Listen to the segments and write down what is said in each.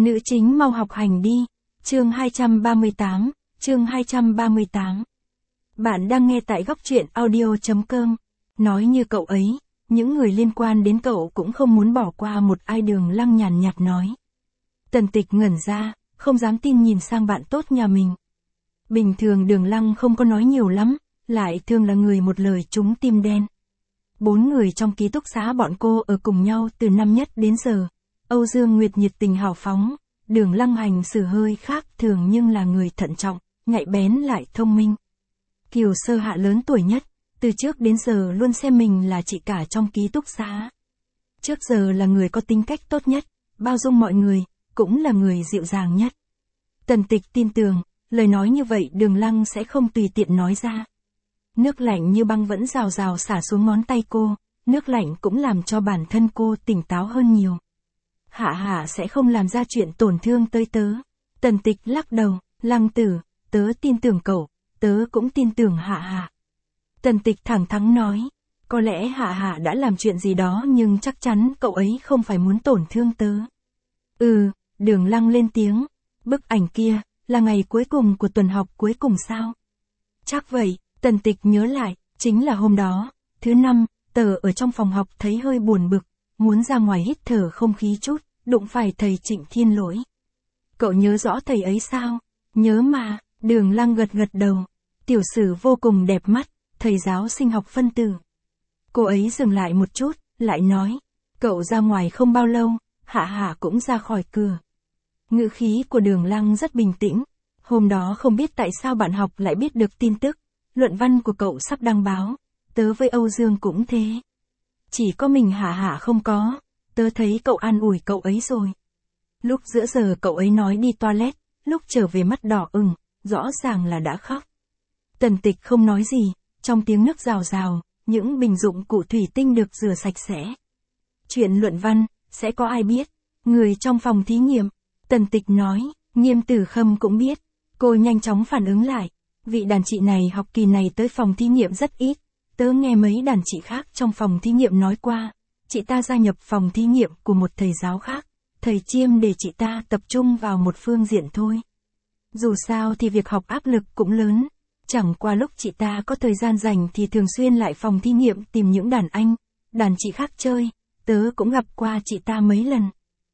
Nữ chính mau học hành đi. Chương 238, chương 238. Bạn đang nghe tại góc truyện audio.com. Nói như cậu ấy, những người liên quan đến cậu cũng không muốn bỏ qua một ai. Đường Lăng nhàn nhạt nói. Tần Tịch ngẩn ra, không dám tin nhìn sang bạn tốt nhà mình. Bình thường Đường Lăng không có nói nhiều lắm, lại thường là người một lời trúng tim đen. 4 người trong ký túc xá bọn cô ở cùng nhau từ năm nhất đến giờ. Âu Dương Nguyệt nhiệt tình hào phóng, Đường Lăng hành xử hơi khác thường nhưng là người thận trọng, nhạy bén lại thông minh. Kiều Sơ Hạ lớn tuổi nhất, từ trước đến giờ luôn xem mình là chị cả trong ký túc xá. Trước giờ là người có tính cách tốt nhất, bao dung mọi người, cũng là người dịu dàng nhất. Tần Tịch tin tưởng, lời nói như vậy Đường Lăng sẽ không tùy tiện nói ra. Nước lạnh như băng vẫn rào rào xả xuống ngón tay cô, nước lạnh cũng làm cho bản thân cô tỉnh táo hơn nhiều. Hạ Hạ sẽ không làm ra chuyện tổn thương tới tớ. Tần Tịch lắc đầu, Lăng tử, tớ tin tưởng cậu, tớ cũng tin tưởng Hạ Hạ. Tần Tịch thẳng thắn nói, có lẽ Hạ Hạ đã làm chuyện gì đó nhưng chắc chắn cậu ấy không phải muốn tổn thương tớ. Đường Lăng lên tiếng, bức ảnh kia, là ngày cuối cùng của tuần học cuối cùng sao? Chắc vậy. Tần Tịch nhớ lại, chính là hôm đó, thứ năm, tớ ở trong phòng học thấy hơi buồn bực, muốn ra ngoài hít thở không khí chút, đụng phải thầy Trịnh Thiên Lỗi. Cậu nhớ rõ thầy ấy sao? Nhớ mà, Đường Lăng gật gật đầu. Tiểu sử vô cùng đẹp mắt, thầy giáo sinh học phân tử. Cô ấy dừng lại một chút, lại nói, cậu ra ngoài không bao lâu, Hạ Hạ cũng ra khỏi cửa. Ngữ khí của Đường Lăng rất bình tĩnh, hôm đó không biết tại sao bạn học lại biết được tin tức. Luận văn của cậu sắp đăng báo, tớ với Âu Dương cũng thế. Chỉ có mình Hạ Hạ không có, tớ thấy cậu an ủi cậu ấy rồi. Lúc giữa giờ cậu ấy nói đi toilet, lúc trở về mắt đỏ ửng, rõ ràng là đã khóc. Tần Tịch không nói gì, trong tiếng nước rào rào, những bình dụng cụ thủy tinh được rửa sạch sẽ. Chuyện luận văn, sẽ có ai biết? Người trong phòng thí nghiệm. Tần Tịch nói, Nghiêm Tử Khâm cũng biết. Cô nhanh chóng phản ứng lại. Vị đàn chị này học kỳ này tới phòng thí nghiệm rất ít, tớ nghe mấy đàn chị khác trong phòng thí nghiệm nói qua, chị ta gia nhập phòng thí nghiệm của một thầy giáo khác, thầy Chiêm để chị ta tập trung vào một phương diện thôi. Dù sao thì việc học áp lực cũng lớn, chẳng qua lúc chị ta có thời gian rảnh thì thường xuyên lại phòng thí nghiệm tìm những đàn chị khác chơi, tớ cũng gặp qua chị ta mấy lần.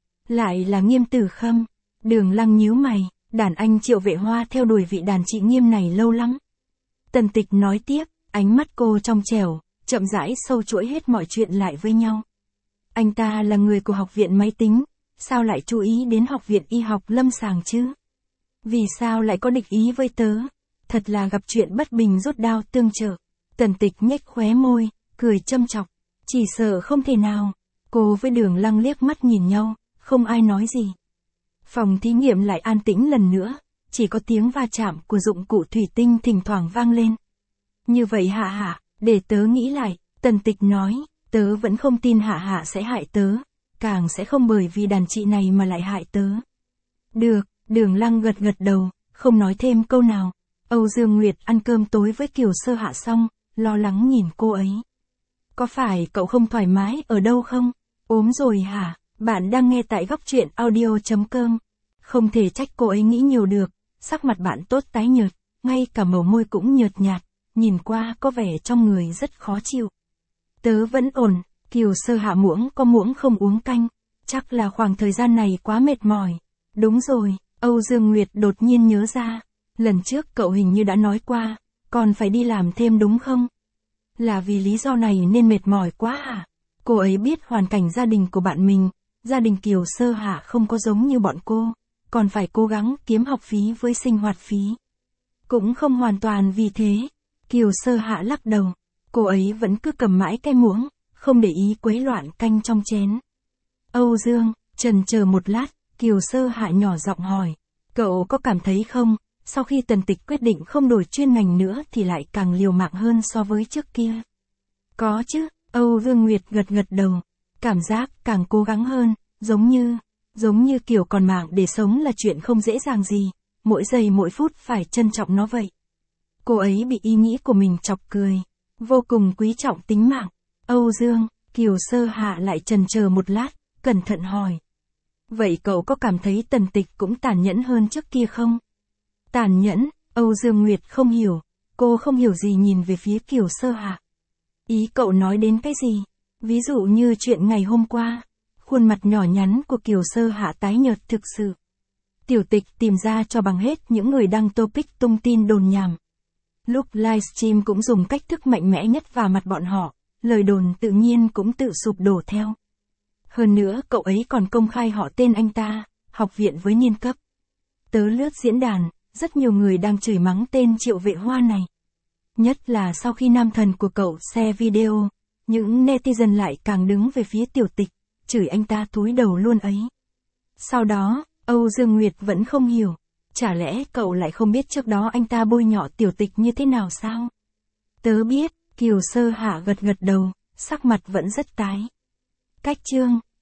Lại là Nghiêm Tử Khâm, Đường Lăng nhíu mày. Đàn anh Triệu Vệ Hoa theo đuổi vị đàn chị Nghiêm này lâu lắm. Tần Tịch nói tiếp, ánh mắt cô trong trẻo, chậm rãi sâu chuỗi hết mọi chuyện lại với nhau. Anh ta là người của học viện máy tính, sao lại chú ý đến học viện y học lâm sàng chứ? Vì sao lại có địch ý với tớ? Thật là gặp chuyện bất bình rút đao tương trợ. Tần Tịch nhếch khóe môi, cười châm chọc. Chỉ sợ không thể nào. Cô với Đường Lăng liếc mắt nhìn nhau, không ai nói gì. Phòng thí nghiệm lại an tĩnh lần nữa, chỉ có tiếng va chạm của dụng cụ thủy tinh thỉnh thoảng vang lên. Như vậy Hạ Hạ, để tớ nghĩ lại, Tần Tịch nói, tớ vẫn không tin Hạ Hạ sẽ hại tớ, càng sẽ không bởi vì đàn chị này mà lại hại tớ. Được, Đường Lăng gật gật đầu, không nói thêm câu nào. Âu Dương Nguyệt ăn cơm tối với Kiều Sơ Hạ xong, lo lắng nhìn cô ấy. Có phải cậu không thoải mái ở đâu không? Ốm rồi hả? Bạn đang nghe tại góc truyện audio.com. Không thể trách cô ấy nghĩ nhiều được, sắc mặt bạn tốt tái nhợt, ngay cả màu môi cũng nhợt nhạt, nhìn qua có vẻ trong người rất khó chịu. Tớ vẫn ổn, Kiều Sơ Hạ muỗng có muỗng không uống canh, chắc là khoảng thời gian này quá mệt mỏi. Đúng rồi, Âu Dương Nguyệt đột nhiên nhớ ra, lần trước cậu hình như đã nói qua, còn phải đi làm thêm đúng không? Là vì lý do này nên mệt mỏi quá hả? Cô ấy biết hoàn cảnh gia đình của bạn mình. Gia đình Kiều Sơ Hạ không có giống như bọn cô, còn phải cố gắng kiếm học phí với sinh hoạt phí. Cũng không hoàn toàn vì thế. Kiều Sơ Hạ lắc đầu, cô ấy vẫn cứ cầm mãi cái muỗng, không để ý quấy loạn canh trong chén. Âu Dương, chần chờ một lát, Kiều Sơ Hạ nhỏ giọng hỏi, cậu có cảm thấy không, sau khi Tần Tịch quyết định không đổi chuyên ngành nữa thì lại càng liều mạng hơn so với trước kia? Có chứ, Âu Dương Nguyệt gật gật đầu. Cảm giác càng cố gắng hơn, giống như kiểu còn mạng để sống là chuyện không dễ dàng gì, mỗi giây mỗi phút phải trân trọng nó vậy. Cô ấy bị ý nghĩ của mình chọc cười, vô cùng quý trọng tính mạng. Âu Dương, Kiều Sơ Hạ lại chần chờ một lát, cẩn thận hỏi. Vậy cậu có cảm thấy Tần Tịch cũng tàn nhẫn hơn trước kia không? Tàn nhẫn, Âu Dương Nguyệt không hiểu, cô không hiểu gì nhìn về phía Kiều Sơ Hạ. Ý cậu nói đến cái gì? Ví dụ như chuyện ngày hôm qua, khuôn mặt nhỏ nhắn của Kiều Sơ Hạ tái nhợt thực sự. Tiểu Tịch tìm ra cho bằng hết những người đăng topic tung tin đồn nhảm. Lúc livestream cũng dùng cách thức mạnh mẽ nhất vào mặt bọn họ, lời đồn tự nhiên cũng tự sụp đổ theo. Hơn nữa cậu ấy còn công khai họ tên anh ta, học viện với niên cấp. Tớ lướt diễn đàn, rất nhiều người đang chửi mắng tên Triệu Vệ Hoa này. Nhất là sau khi nam thần của cậu share video, những netizen lại càng đứng về phía Tiểu Tịch, chửi anh ta túi đầu luôn ấy. Sau đó, Âu Dương Nguyệt vẫn không hiểu, chả lẽ cậu lại không biết trước đó anh ta bôi nhọ Tiểu Tịch như thế nào sao? Tớ biết, Kiều Sơ Hạ gật gật đầu, sắc mặt vẫn rất tái. Cách chương